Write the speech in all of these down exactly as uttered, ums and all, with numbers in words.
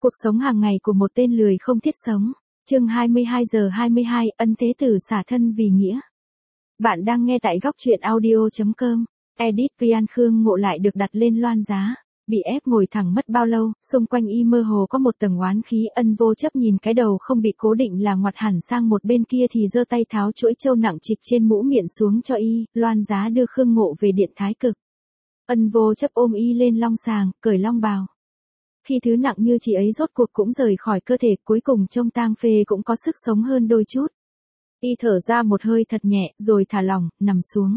Cuộc sống hàng ngày của một tên lười không thiết sống. Chương hai mươi hai giờ hai mươi hai, ân thế tử xả thân vì nghĩa. Bạn đang nghe tại góc truyện audio chấm com. Edit Ryan Khương Ngộ lại được đặt lên loan giá. Bị ép ngồi thẳng mất bao lâu, xung quanh y mơ hồ có một tầng oán khí. Ân Vô Chấp nhìn cái đầu không bị cố định là ngoặt hẳn sang một bên kia thì giơ tay tháo chuỗi châu nặng trịch trên mũ miệng xuống cho y, loan giá đưa Khương Ngộ về điện thái cực. Ân Vô Chấp ôm y lên long sàng, cởi long bào. Khi thứ nặng như chị ấy rốt cuộc cũng rời khỏi cơ thể, cuối cùng trông Tang Phê cũng có sức sống hơn đôi chút. Y thở ra một hơi thật nhẹ, rồi thả lỏng, nằm xuống.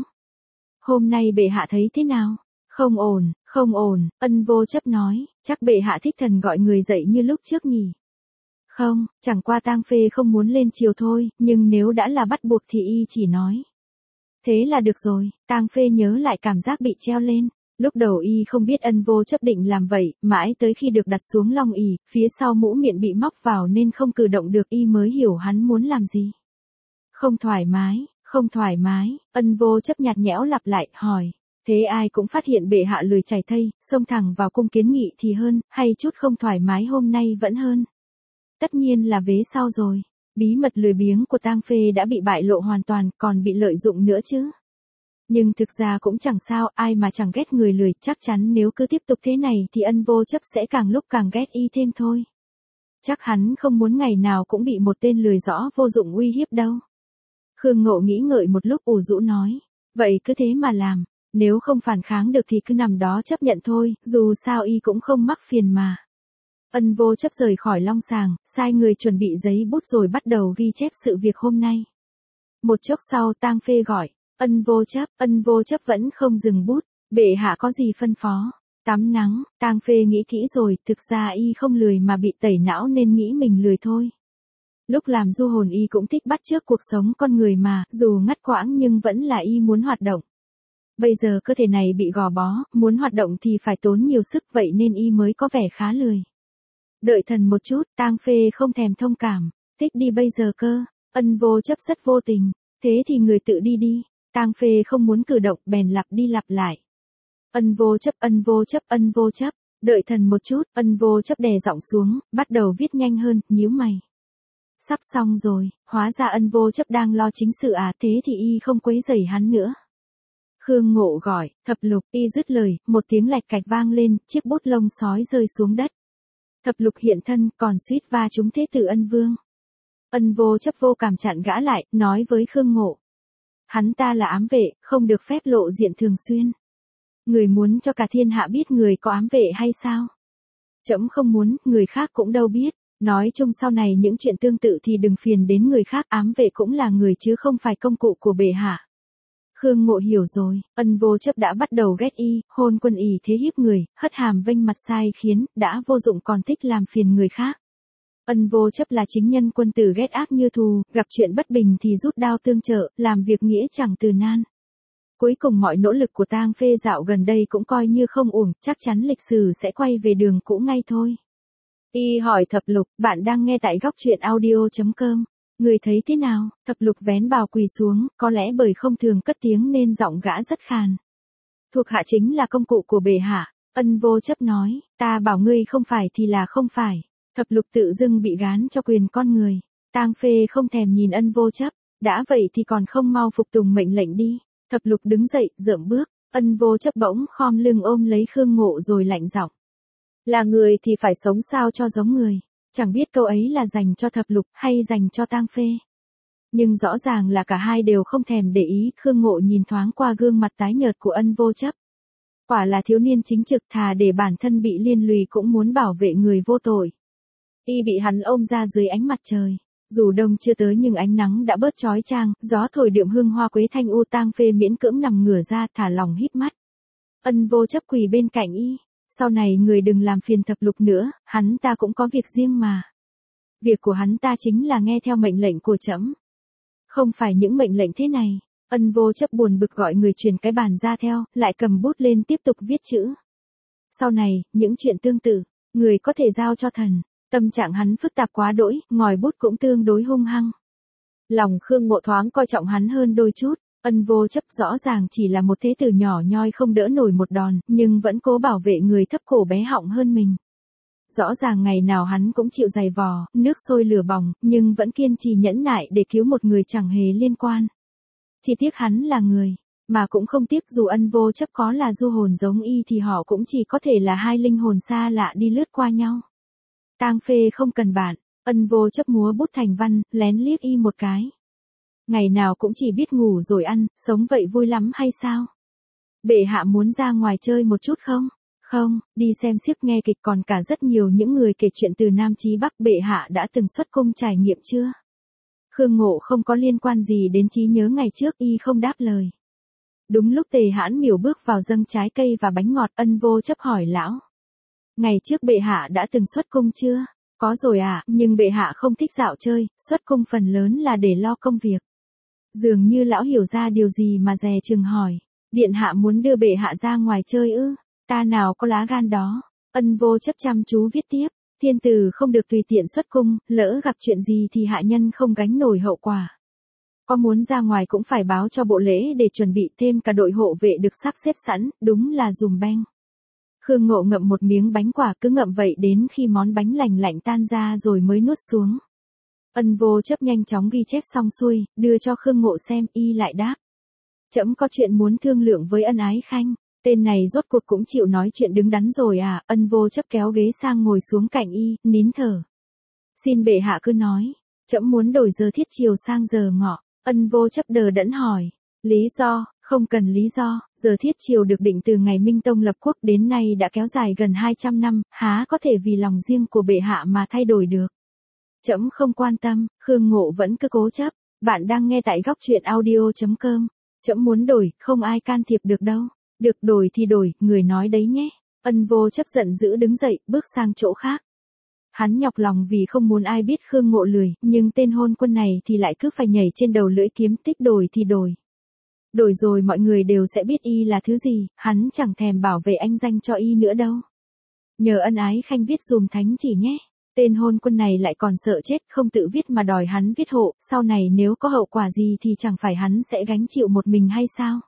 Hôm nay bệ hạ thấy thế nào? Không ổn, không ổn, Ân Vô Chấp nói, chắc bệ hạ thích thần gọi người dậy như lúc trước nhỉ? Không, chẳng qua Tang Phê không muốn lên chiều thôi, nhưng nếu đã là bắt buộc thì y chỉ nói. Thế là được rồi, Tang Phê nhớ lại cảm giác bị treo lên. Lúc đầu y không biết Ân Vô Chấp định làm vậy, mãi tới khi được đặt xuống long ỷ, phía sau mũ miệng bị móc vào nên không cử động được, y mới hiểu hắn muốn làm gì. Không thoải mái, không thoải mái, Ân Vô Chấp nhạt nhẽo lặp lại, hỏi. Thế ai cũng phát hiện bệ hạ lười chảy thây, xông thẳng vào cung kiến nghị thì hơn, hay chút không thoải mái hôm nay vẫn hơn? Tất nhiên là vế sau rồi, bí mật lười biếng của Tang Phê đã bị bại lộ hoàn toàn, còn bị lợi dụng nữa chứ. Nhưng thực ra cũng chẳng sao, ai mà chẳng ghét người lười, chắc chắn nếu cứ tiếp tục thế này thì Ân Vô Chấp sẽ càng lúc càng ghét y thêm thôi. Chắc hắn không muốn ngày nào cũng bị một tên lười rõ vô dụng uy hiếp đâu. Khương Ngộ nghĩ ngợi một lúc ủ rũ nói, vậy cứ thế mà làm, nếu không phản kháng được thì cứ nằm đó chấp nhận thôi, dù sao y cũng không mắc phiền mà. Ân Vô Chấp rời khỏi long sàng, sai người chuẩn bị giấy bút rồi bắt đầu ghi chép sự việc hôm nay. Một chốc sau Tang Phê gọi. Ân Vô Chấp, Ân Vô Chấp vẫn không dừng bút, bệ hạ có gì phân phó? Tắm nắng, Tang Phê nghĩ kỹ rồi, thực ra y không lười mà bị tẩy não nên nghĩ mình lười thôi. Lúc làm du hồn y cũng thích bắt chước cuộc sống con người mà, dù ngắt quãng nhưng vẫn là y muốn hoạt động. Bây giờ cơ thể này bị gò bó, muốn hoạt động thì phải tốn nhiều sức, vậy nên y mới có vẻ khá lười. Đợi thần một chút, Tang Phê không thèm thông cảm, thích đi bây giờ cơ. Ân Vô Chấp rất vô tình, thế thì người tự đi đi. Tang Phê không muốn cử động, bèn lặp đi lặp lại. Ân Vô Chấp, Ân Vô Chấp, Ân Vô Chấp, đợi thần một chút, Ân Vô Chấp đè giọng xuống, bắt đầu viết nhanh hơn, nhíu mày. Sắp xong rồi, hóa ra Ân Vô Chấp đang lo chính sự à, thế thì y không quấy rầy hắn nữa. Khương Ngộ gọi, Thập Lục, y dứt lời, một tiếng lạch cạch vang lên, chiếc bút lông sói rơi xuống đất. Thập Lục hiện thân, còn suýt va trúng thế tử Ân Vương. Ân Vô Chấp vô cảm chặn gã lại, nói với Khương Ngộ. Hắn ta là ám vệ, không được phép lộ diện thường xuyên. Người muốn cho cả thiên hạ biết người có ám vệ hay sao? Trẫm không muốn, người khác cũng đâu biết. Nói chung sau này những chuyện tương tự thì đừng phiền đến người khác, ám vệ cũng là người chứ không phải công cụ của bệ hạ. Khương Ngộ hiểu rồi, Ân Vô Chấp đã bắt đầu ghét y, hôn quân ỷ thế hiếp người, hất hàm vênh mặt sai khiến, đã vô dụng còn thích làm phiền người khác. Ân Vô Chấp là chính nhân quân tử ghét ác như thù, gặp chuyện bất bình thì rút đao tương trợ, làm việc nghĩa chẳng từ nan. Cuối cùng mọi nỗ lực của Tang Phê dạo gần đây cũng coi như không uổng, chắc chắn lịch sử sẽ quay về đường cũ ngay thôi. Y hỏi Thập Lục, bạn đang nghe tại góc truyện audio chấm com. Người thấy thế nào? Thập Lục vén bào quỳ xuống, có lẽ bởi không thường cất tiếng nên giọng gã rất khàn. Thuộc hạ chính là công cụ của bệ hạ, Ân Vô Chấp nói, ta bảo ngươi không phải thì là không phải. Thập Lục tự dưng bị gán cho quyền con người. Tang Phê không thèm nhìn Ân Vô Chấp, đã vậy thì còn không mau phục tùng mệnh lệnh đi. Thập Lục đứng dậy, rượm bước, Ân Vô Chấp bỗng khom lưng ôm lấy Khương Ngộ rồi lạnh giọng. Là người thì phải sống sao cho giống người. Chẳng biết câu ấy là dành cho Thập Lục hay dành cho Tang Phê. Nhưng rõ ràng là cả hai đều không thèm để ý. Khương Ngộ nhìn thoáng qua gương mặt tái nhợt của Ân Vô Chấp. Quả là thiếu niên chính trực, thà để bản thân bị liên lụy cũng muốn bảo vệ người vô tội. Y bị hắn ôm ra dưới ánh mặt trời. Dù đông chưa tới nhưng ánh nắng đã bớt chói chang, gió thổi đượm hương hoa quế thanh u. Tang Phê miễn cưỡng nằm ngửa ra, thả lòng híp mắt. Ân Vô Chấp quỳ bên cạnh y. Sau này người đừng làm phiền Thập Lục nữa, hắn ta cũng có việc riêng mà. Việc của hắn ta chính là nghe theo mệnh lệnh của trẫm. Không phải những mệnh lệnh thế này. Ân Vô Chấp buồn bực gọi người truyền cái bàn ra theo, lại cầm bút lên tiếp tục viết chữ. Sau này, những chuyện tương tự, người có thể giao cho thần. Tâm trạng hắn phức tạp quá đỗi, ngòi bút cũng tương đối hung hăng. Lòng Khương Ngộ thoáng coi trọng hắn hơn đôi chút. Ân Vô Chấp rõ ràng chỉ là một thế tử nhỏ nhoi không đỡ nổi một đòn, nhưng vẫn cố bảo vệ người thấp cổ bé họng hơn mình. Rõ ràng ngày nào hắn cũng chịu giày vò, nước sôi lửa bỏng, nhưng vẫn kiên trì nhẫn nại để cứu một người chẳng hề liên quan. Chỉ tiếc hắn là người, mà cũng không tiếc dù Ân Vô Chấp có là du hồn giống y thì họ cũng chỉ có thể là hai linh hồn xa lạ đi lướt qua nhau. Tang Phê không cần bạn, Ân Vô Chấp múa bút thành văn, lén liếc y một cái. Ngày nào cũng chỉ biết ngủ rồi ăn, sống vậy vui lắm hay sao? Bệ hạ muốn ra ngoài chơi một chút không? Không, đi xem xiếc nghe kịch còn cả rất nhiều những người kể chuyện từ Nam chí Bắc. Bệ hạ đã từng xuất cung trải nghiệm chưa? Khương Ngộ không có liên quan gì đến trí nhớ ngày trước, y không đáp lời. Đúng lúc Tề Hãn Miểu bước vào dâng trái cây và bánh ngọt, Ân Vô Chấp hỏi lão. Ngày trước bệ hạ đã từng xuất cung chưa? Có rồi à, nhưng bệ hạ không thích dạo chơi, xuất cung phần lớn là để lo công việc. Dường như lão hiểu ra điều gì mà dè chừng hỏi. Điện hạ muốn đưa bệ hạ ra ngoài chơi ư? Ta nào có lá gan đó. Ân Vô Chấp chăm chú viết tiếp. Thiên tử không được tùy tiện xuất cung, lỡ gặp chuyện gì thì hạ nhân không gánh nổi hậu quả. Có muốn ra ngoài cũng phải báo cho bộ lễ để chuẩn bị, thêm cả đội hộ vệ được sắp xếp sẵn, đúng là dùm beng. Khương Ngộ ngậm một miếng bánh quả, cứ ngậm vậy đến khi món bánh lành lạnh tan ra rồi mới nuốt xuống. Ân Vô Chấp nhanh chóng ghi chép xong xuôi, đưa cho Khương Ngộ xem, y lại đáp. Trẫm có chuyện muốn thương lượng với Ân Ái Khanh. Tên này rốt cuộc cũng chịu nói chuyện đứng đắn rồi à? Ân Vô Chấp kéo ghế sang ngồi xuống cạnh y, nín thở. Xin bệ hạ cứ nói. Trẫm muốn đổi giờ thiết chiều sang giờ ngọ. Ân Vô Chấp đờ đẫn hỏi. Lý do? Không cần lý do, giờ thiết chiều được định từ ngày Minh Tông lập quốc đến nay đã kéo dài gần hai trăm năm, há có thể vì lòng riêng của bệ hạ mà thay đổi được. Trẫm không quan tâm. Khương Ngộ vẫn cứ cố chấp. Bạn đang nghe tại góc truyện audio chấm com. Trẫm muốn đổi, không ai can thiệp được đâu. Được, đổi thì đổi, người nói đấy nhé. Ân Vô Chấp giận dữ đứng dậy, bước sang chỗ khác. Hắn nhọc lòng vì không muốn ai biết Khương Ngộ lười, nhưng tên hôn quân này thì lại cứ phải nhảy trên đầu lưỡi kiếm, tích đổi thì đổi. Đổi rồi mọi người đều sẽ biết y là thứ gì, hắn chẳng thèm bảo vệ anh danh cho y nữa đâu. Nhờ Ân Ái Khanh viết dùm thánh chỉ nhé. Tên hôn quân này lại còn sợ chết, không tự viết mà đòi hắn viết hộ, sau này nếu có hậu quả gì thì chẳng phải hắn sẽ gánh chịu một mình hay sao?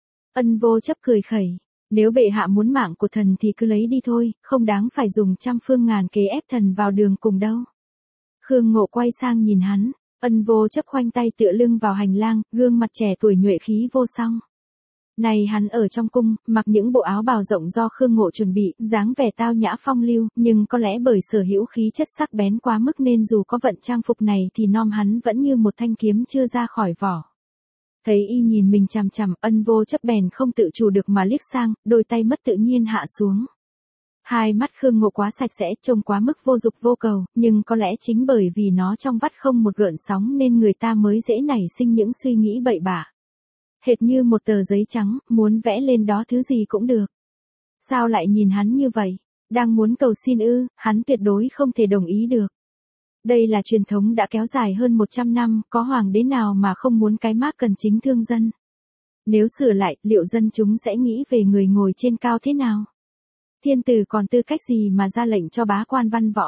Ân Vô Chấp cười khẩy. Nếu bệ hạ muốn mạng của thần thì cứ lấy đi thôi, không đáng phải dùng trăm phương ngàn kế ép thần vào đường cùng đâu. Khương Ngộ quay sang nhìn hắn. Ân Vô Chấp khoanh tay tựa lưng vào hành lang, gương mặt trẻ tuổi nhuệ khí vô song. Này hắn ở trong cung, mặc những bộ áo bào rộng do Khương Ngộ chuẩn bị, dáng vẻ tao nhã phong lưu, nhưng có lẽ bởi sở hữu khí chất sắc bén quá mức nên dù có vận trang phục này thì nom hắn vẫn như một thanh kiếm chưa ra khỏi vỏ. Thấy y nhìn mình chằm chằm, Ân Vô Chấp bèn không tự chủ được mà liếc sang, đôi tay mất tự nhiên hạ xuống. Hai mắt Khương Ngộ quá sạch sẽ, trông quá mức vô dục vô cầu, nhưng có lẽ chính bởi vì nó trong vắt không một gợn sóng nên người ta mới dễ nảy sinh những suy nghĩ bậy bạ. Hệt như một tờ giấy trắng, muốn vẽ lên đó thứ gì cũng được. Sao lại nhìn hắn như vậy? Đang muốn cầu xin ư? Hắn tuyệt đối không thể đồng ý được. Đây là truyền thống đã kéo dài hơn một trăm năm, có hoàng đế nào mà không muốn cái mác cần chính thương dân. Nếu sửa lại, liệu dân chúng sẽ nghĩ về người ngồi trên cao thế nào? Thiên tử còn tư cách gì mà ra lệnh cho bá quan văn võ?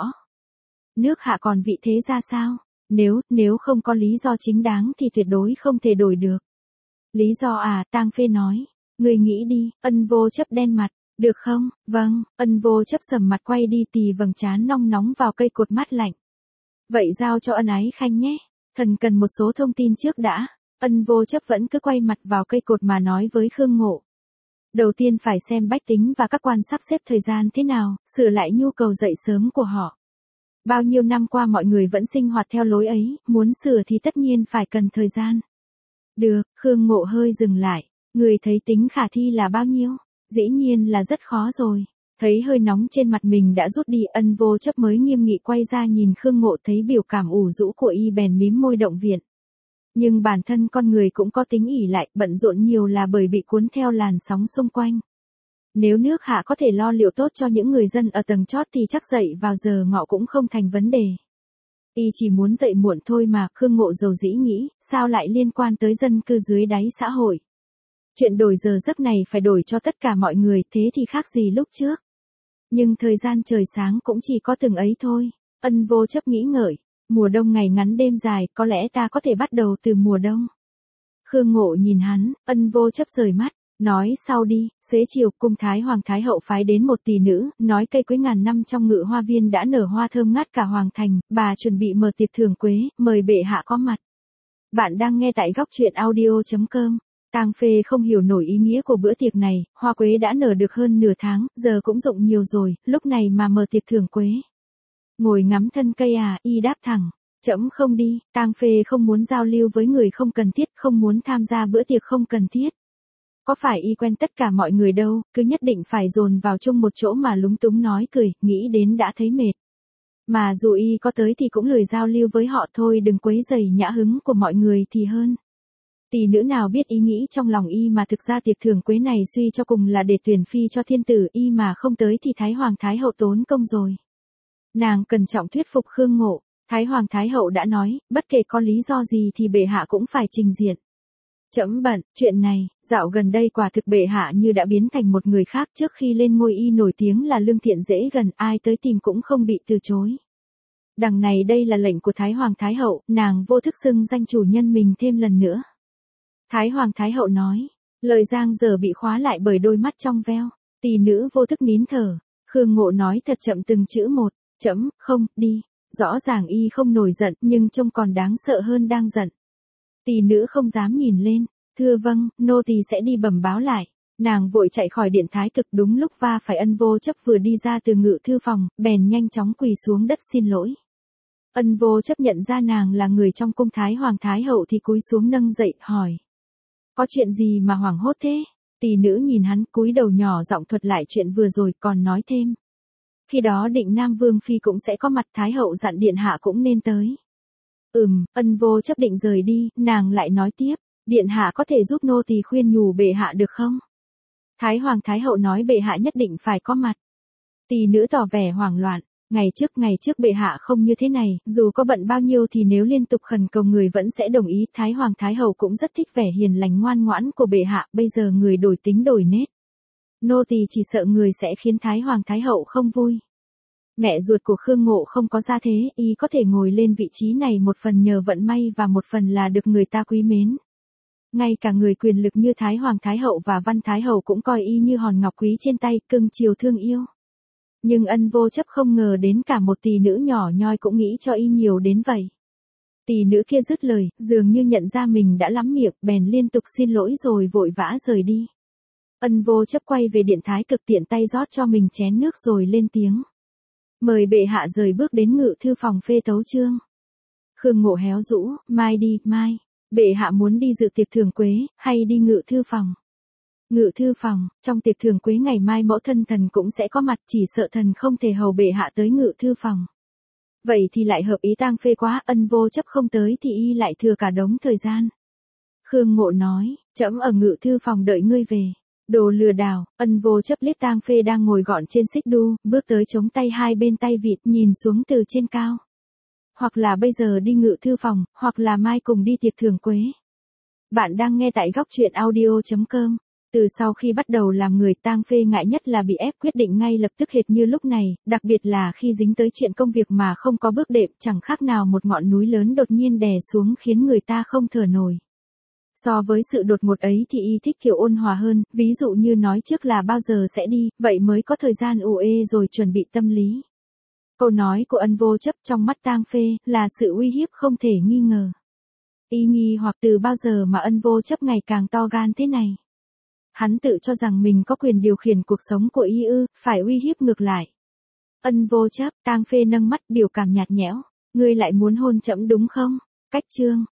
Nước hạ còn vị thế ra sao? Nếu, nếu không có lý do chính đáng thì tuyệt đối không thể đổi được. Lý do à? Tang Phê nói. Người nghĩ đi. Ân Vô Chấp đen mặt. Được không? Vâng. Ân Vô Chấp sầm mặt quay đi, tì vầng trán nong nóng vào cây cột mát lạnh. Vậy giao cho Ân Ái Khanh nhé. Thần cần một số thông tin trước đã. Ân Vô Chấp vẫn cứ quay mặt vào cây cột mà nói với Khương Ngộ. Đầu tiên phải xem bách tính và các quan sắp xếp thời gian thế nào, sửa lại nhu cầu dậy sớm của họ. Bao nhiêu năm qua mọi người vẫn sinh hoạt theo lối ấy, muốn sửa thì tất nhiên phải cần thời gian. Được, Khương Ngộ hơi dừng lại. Người thấy tính khả thi là bao nhiêu? Dĩ nhiên là rất khó rồi. Thấy hơi nóng trên mặt mình đã rút đi, Ân Vô Chấp mới nghiêm nghị quay ra nhìn Khương Ngộ, thấy biểu cảm ủ rũ của y bèn mím môi động viên. Nhưng bản thân con người cũng có tính ỷ lại, bận rộn nhiều là bởi bị cuốn theo làn sóng xung quanh. Nếu nước hạ có thể lo liệu tốt cho những người dân ở tầng chót thì chắc dậy vào giờ ngọ cũng không thành vấn đề. Y chỉ muốn dậy muộn thôi mà. Khương Ngộ dầu dĩ nghĩ, sao lại liên quan tới dân cư dưới đáy xã hội. Chuyện đổi giờ giấc này phải đổi cho tất cả mọi người, thế thì khác gì lúc trước. Nhưng thời gian trời sáng cũng chỉ có từng ấy thôi. Ân Vô Chấp nghĩ ngợi. Mùa đông ngày ngắn đêm dài, có lẽ ta có thể bắt đầu từ mùa đông. Khương Ngộ nhìn hắn, Ân Vô Chấp rời mắt. Nói sau đi, xế chiều, cung Thái Hoàng Thái Hậu phái đến một tỷ nữ, nói cây quế ngàn năm trong ngự hoa viên đã nở hoa thơm ngát cả hoàng thành, bà chuẩn bị mở tiệc thưởng quế, mời bệ hạ có mặt. Bạn đang nghe tại góc truyện audio chấm com. Tang Phê không hiểu nổi ý nghĩa của bữa tiệc này, hoa quế đã nở được hơn nửa tháng, giờ cũng rụng nhiều rồi, lúc này mà mở tiệc thưởng quế. Ngồi ngắm thân cây à, y đáp thẳng. Trẫm không đi, Tang Phê không muốn giao lưu với người không cần thiết, không muốn tham gia bữa tiệc không cần thiết. Có phải y quen tất cả mọi người đâu, cứ nhất định phải dồn vào chung một chỗ mà lúng túng nói cười, nghĩ đến đã thấy mệt. Mà dù y có tới thì cũng lười giao lưu với họ thôi, đừng quấy rầy nhã hứng của mọi người thì hơn. Tỷ nữ nào biết ý nghĩ trong lòng y mà thực ra tiệc thưởng quế này suy cho cùng là để tuyển phi cho thiên tử, y mà không tới thì Thái Hoàng Thái Hậu tốn công rồi. Nàng cẩn trọng thuyết phục Khương Ngộ, Thái Hoàng Thái Hậu đã nói, bất kể có lý do gì thì bệ hạ cũng phải trình diện. Trẫm bận, chuyện này, dạo gần đây quả thực bệ hạ như đã biến thành một người khác, trước khi lên ngôi y nổi tiếng là lương thiện dễ gần, ai tới tìm cũng không bị từ chối. Đằng này đây là lệnh của Thái Hoàng Thái Hậu, nàng vô thức xưng danh chủ nhân mình thêm lần nữa. Thái Hoàng Thái Hậu nói, lời Giang giờ bị khóa lại bởi đôi mắt trong veo, tỷ nữ vô thức nín thở. Khương Ngộ nói thật chậm từng chữ một, trẫm, không, đi. Rõ ràng y không nổi giận, nhưng trông còn đáng sợ hơn đang giận. Tỷ nữ không dám nhìn lên, thưa vâng, nô tỳ sẽ đi bẩm báo lại. Nàng vội chạy khỏi điện thái cực, đúng lúc va phải Ân Vô Chấp vừa đi ra từ ngự thư phòng, bèn nhanh chóng quỳ xuống đất xin lỗi. Ân Vô Chấp nhận ra nàng là người trong cung Thái Hoàng Thái Hậu thì cúi xuống nâng dậy, hỏi. Có chuyện gì mà hoảng hốt thế? Tỷ nữ nhìn hắn, cúi đầu nhỏ giọng thuật lại chuyện vừa rồi, còn nói thêm. Khi đó định Nam Vương Phi cũng sẽ có mặt, Thái Hậu dặn điện hạ cũng nên tới. Ừm, Ân Vô Chấp định rời đi, nàng lại nói tiếp, điện hạ có thể giúp nô tỳ khuyên nhủ bệ hạ được không? Thái Hoàng Thái Hậu nói bệ hạ nhất định phải có mặt. Tỷ nữ tỏ vẻ hoảng loạn, ngày trước ngày trước bệ hạ không như thế này, dù có bận bao nhiêu thì nếu liên tục khẩn cầu người vẫn sẽ đồng ý. Thái Hoàng Thái Hậu cũng rất thích vẻ hiền lành ngoan ngoãn của bệ hạ, bây giờ người đổi tính đổi nết. Nô tỳ chỉ sợ người sẽ khiến Thái Hoàng Thái Hậu không vui. Mẹ ruột của Khương Ngộ không có gia thế, y có thể ngồi lên vị trí này một phần nhờ vận may và một phần là được người ta quý mến. Ngay cả người quyền lực như Thái Hoàng Thái Hậu và Văn Thái Hậu cũng coi y như hòn ngọc quý trên tay, cưng chiều thương yêu. Nhưng Ân Vô Chấp không ngờ đến cả một tỷ nữ nhỏ nhoi cũng nghĩ cho y nhiều đến vậy. Tỷ nữ kia dứt lời, dường như nhận ra mình đã lắm miệng, bèn liên tục xin lỗi rồi vội vã rời đi. Ân Vô Chấp quay về điện thái cực, tiện tay rót cho mình chén nước rồi lên tiếng. Mời bệ hạ rời bước đến ngự thư phòng phê tấu chương. Khương Ngộ héo rũ, mai đi, mai. Bệ hạ muốn đi dự tiệc thưởng quế, hay đi ngự thư phòng? Ngự thư phòng, trong tiệc thưởng quế ngày mai mẫu thân thần cũng sẽ có mặt, chỉ sợ thần không thể hầu bệ hạ tới ngự thư phòng. Vậy thì lại hợp ý Tang Phê quá, Ân Vô Chấp không tới thì y lại thừa cả đống thời gian. Khương Ngộ nói, trẫm ở ngự thư phòng đợi ngươi về. Đồ lừa đảo. Ân Vô Chấp liếc Tang Phê đang ngồi gọn trên xích đu, bước tới chống tay hai bên tay vịt, nhìn xuống từ trên cao. Hoặc là bây giờ đi ngự thư phòng, hoặc là mai cùng đi tiệc thưởng quế. Bạn đang nghe tại góc truyện audio chấm com. Từ sau khi bắt đầu làm người, Tang Phê ngại nhất là bị ép quyết định ngay lập tức hệt như lúc này, đặc biệt là khi dính tới chuyện công việc mà không có bước đệm, chẳng khác nào một ngọn núi lớn đột nhiên đè xuống khiến người ta không thở nổi. So với sự đột ngột ấy thì y thích kiểu ôn hòa hơn, ví dụ như nói trước là bao giờ sẽ đi, vậy mới có thời gian ủ ê rồi chuẩn bị tâm lý. Câu nói của Ân Vô Chấp trong mắt Tang Phê là sự uy hiếp không thể nghi ngờ. Y nghi hoặc từ bao giờ mà Ân Vô Chấp ngày càng to gan thế này. Hắn tự cho rằng mình có quyền điều khiển cuộc sống của y ư, phải uy hiếp ngược lại. Ân Vô Chấp, Tang Phê nâng mắt biểu cảm nhạt nhẽo, ngươi lại muốn hôn trẫm đúng không? Cách chương.